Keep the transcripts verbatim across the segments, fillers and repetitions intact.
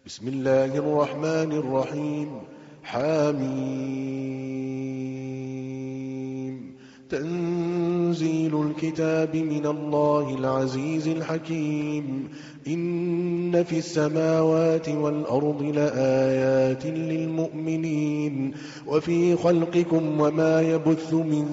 بسم الله الرحمن الرحيم. حميم. تنزيل الكتاب من الله العزيز الحكيم. إن في السماوات والأرض لآيات للمؤمنين وفي خلقكم وما يبث من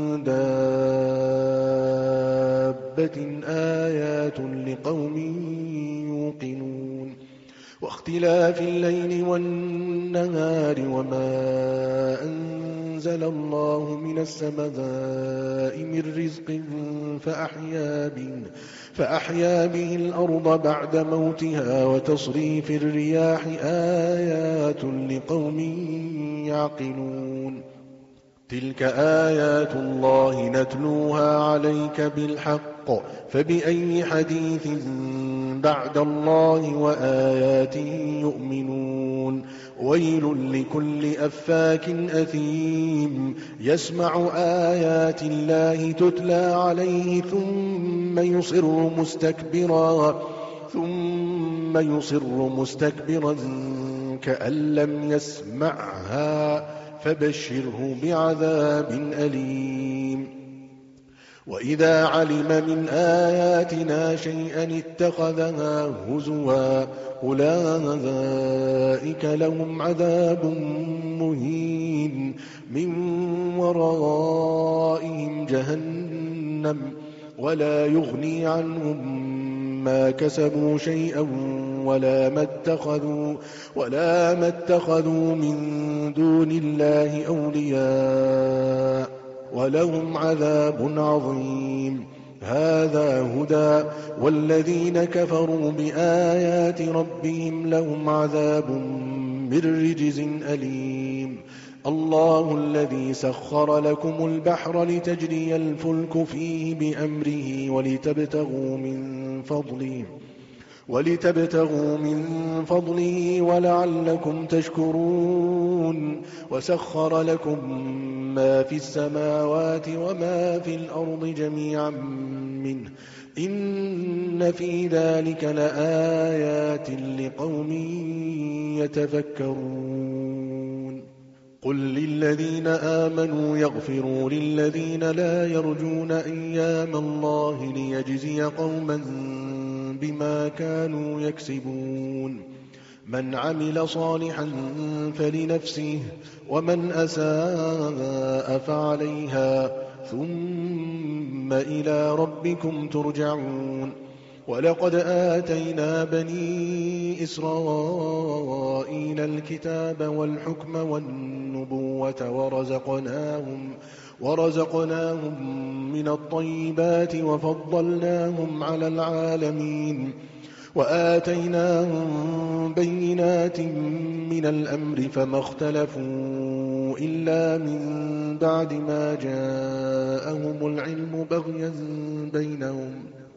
دابة آيات لقوم يوقنون. واختلاف الليل والنهار وما أنزل الله من السماء من رزق فأحيا به, فأحيا به الأرض بعد موتها وتصريف الرياح آيات لقوم يعقلون. تلك آيات الله نتلوها عليك بالحق فبأي حديث بعد الله وآياته يؤمنون. ويل لكل أفاك أثيم يسمع آيات الله تتلى عليه ثم يصر مستكبرا ثم يصر مستكبرا كأن لم يسمعها فبشره بعذاب أليم. وإذا علم من آياتنا شيئا اتخذها هزوا أولئك لهم عذاب مهين من ورائهم جهنم ولا يغني عنهم ما كسبوا شيئا ولا ما اتخذوا, ولا ما اتخذوا من دون الله أولياء ولهم عذاب عظيم. هذا هدى والذين كفروا بآيات ربهم لهم عذاب من رجز أليم. الله الذي سخر لكم البحر لتجري الفلك فيه بأمره ولتبتغوا من فضله ولتبتغوا من فضله ولعلكم تشكرون. وسخر لكم ما في السماوات وما في الأرض جميعا منه إن في ذلك لآيات لقوم يتفكرون. قل للذين آمنوا يغفروا للذين لا يرجون أيام الله ليجزي قوما بما كانوا يكسبون. من عمل صالحا فلنفسه ومن أساء فعليها ثم إلى ربكم ترجعون. ولقد آتينا بني إسرائيل الكتاب والحكم والنبوة ورزقناهم, ورزقناهم من الطيبات وفضلناهم على العالمين. وآتيناهم بينات من الأمر فما اختلفوا إلا من بعد ما جاءهم العلم بغيا بينهم.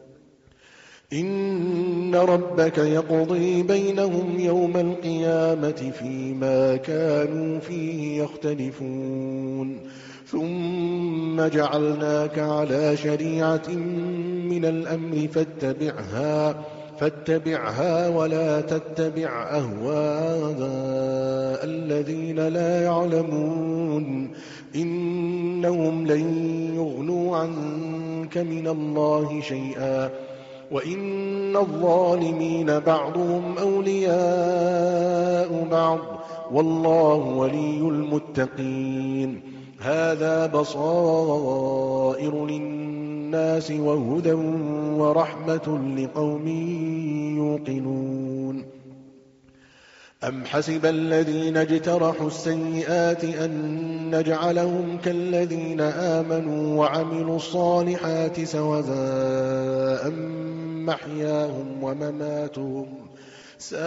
إن ربك يقضي بينهم يوم القيامة فيما كانوا فيه يختلفون. ثم جعلناك على شريعة من الأمر فاتبعها فاتبعها ولا تتبع أهواء الذين لا يعلمون إنهم لن يغنوا عنك من الله شيئا وإن الظالمين بعضهم أولياء بعض والله ولي المتقين. هذا بصائر للناس وهدى ورحمة لقوم يوقنون. أم حسب الذين اجترحوا السيئات أن نجعلهم كالذين آمنوا وعملوا الصالحات سواء محياهم ومماتهم ساء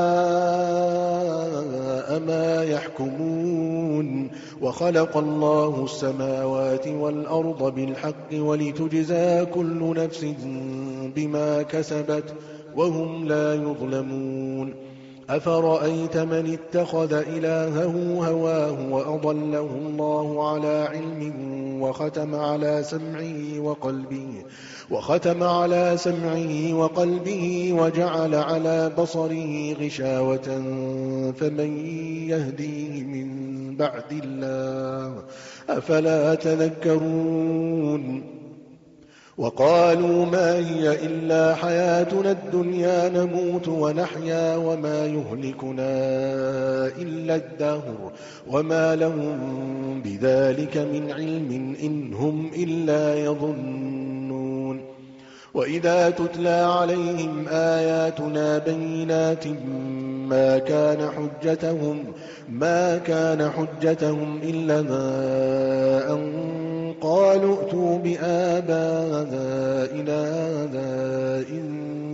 ما يحكمون. وخلق الله السماوات والأرض بالحق ولتجزى كل نفس بما كسبت وهم لا يظلمون. أفرأيت من اتخذ إلهه هواه وأضله الله على علم وختم على سمعه وقلبه وختم على سمعه وقلبه وجعل على بصره غشاوة فمن يهديه من بعد الله أفلا تذكرون وقالوا ما هي إلا حياتنا الدنيا نموت ونحيا وما يهلكنا إلا الدهر وما لهم بذلك من علم إن هم إلا يظنون وإذا تتلى عليهم آياتنا بينات ما كان حجتهم ما كان حجتهم إلا أن قالوا ائتوا بآبائنا إن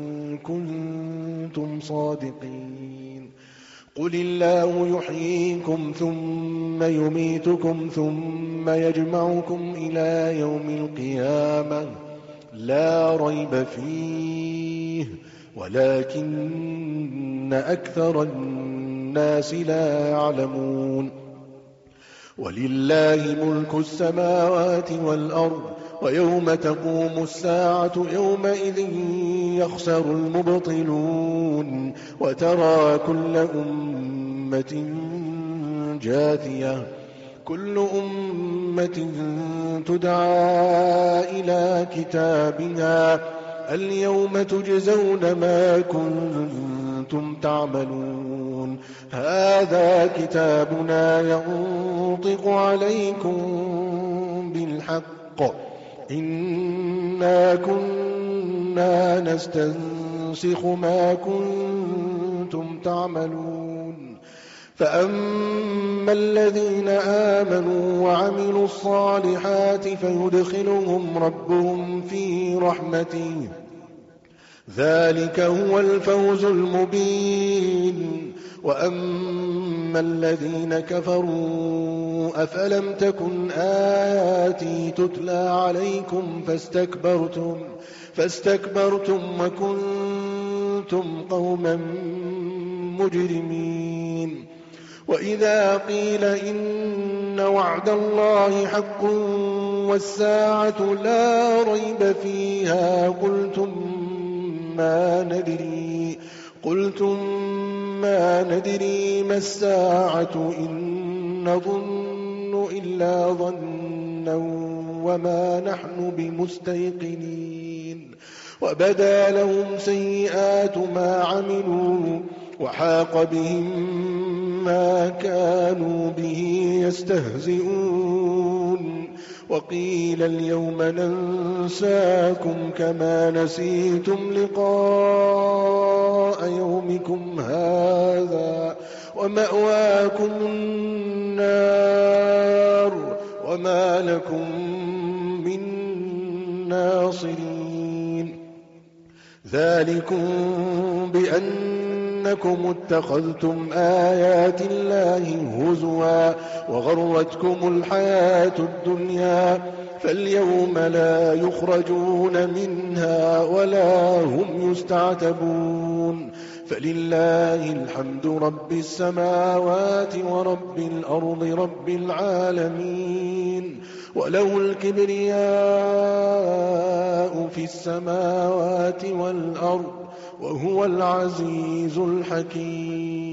كنتم صادقين قل الله يحييكم ثم يميتكم ثم يجمعكم إلى يوم القيامة لا ريب فيه ولكن أكثر الناس لا يعلمون ولله ملك السماوات والأرض ويوم تقوم الساعة يومئذ يخسر المبطلون وترى كل أمة جاثية كل أمة تدعى إلى كتابها اليوم تجزون ما كنتم تعملون هذا كتابنا ينطق عليكم بالحق إنا كنا نستنسخ ما كنتم تعملون فأما الذين آمنوا وعملوا الصالحات فيدخلهم ربهم في رحمته ذلك هو الفوز المبين وأما الذين كفروا أفلم تكن آياتي تتلى عليكم فاستكبرتم فاستكبرتم وكنتم قوما مجرمين وإذا قيل إن وعد الله حق والساعة لا ريب فيها قلتم ما ندري قلتم ما ندري ما الساعة إن نظن إلا ظنا وما نحن بمستيقنين وبدا لهم سيئات ما عملوا وحاق بهم ما كانوا به يستهزئون وقيل اليوم ننساكم كما نسيتم لقاء يومكم هذا ومأواكم النار وما لكم من ناصرين ذلكم بأنكم اتخذتم آيات الله هزوا وغرتكم الحياة الدنيا فاليوم لا يخرجون منها ولا هم يستعتبون فلله الحمد رب السماوات ورب الأرض رب العالمين وله الكبرياء في السماوات والأرض وهو العزيز الحكيم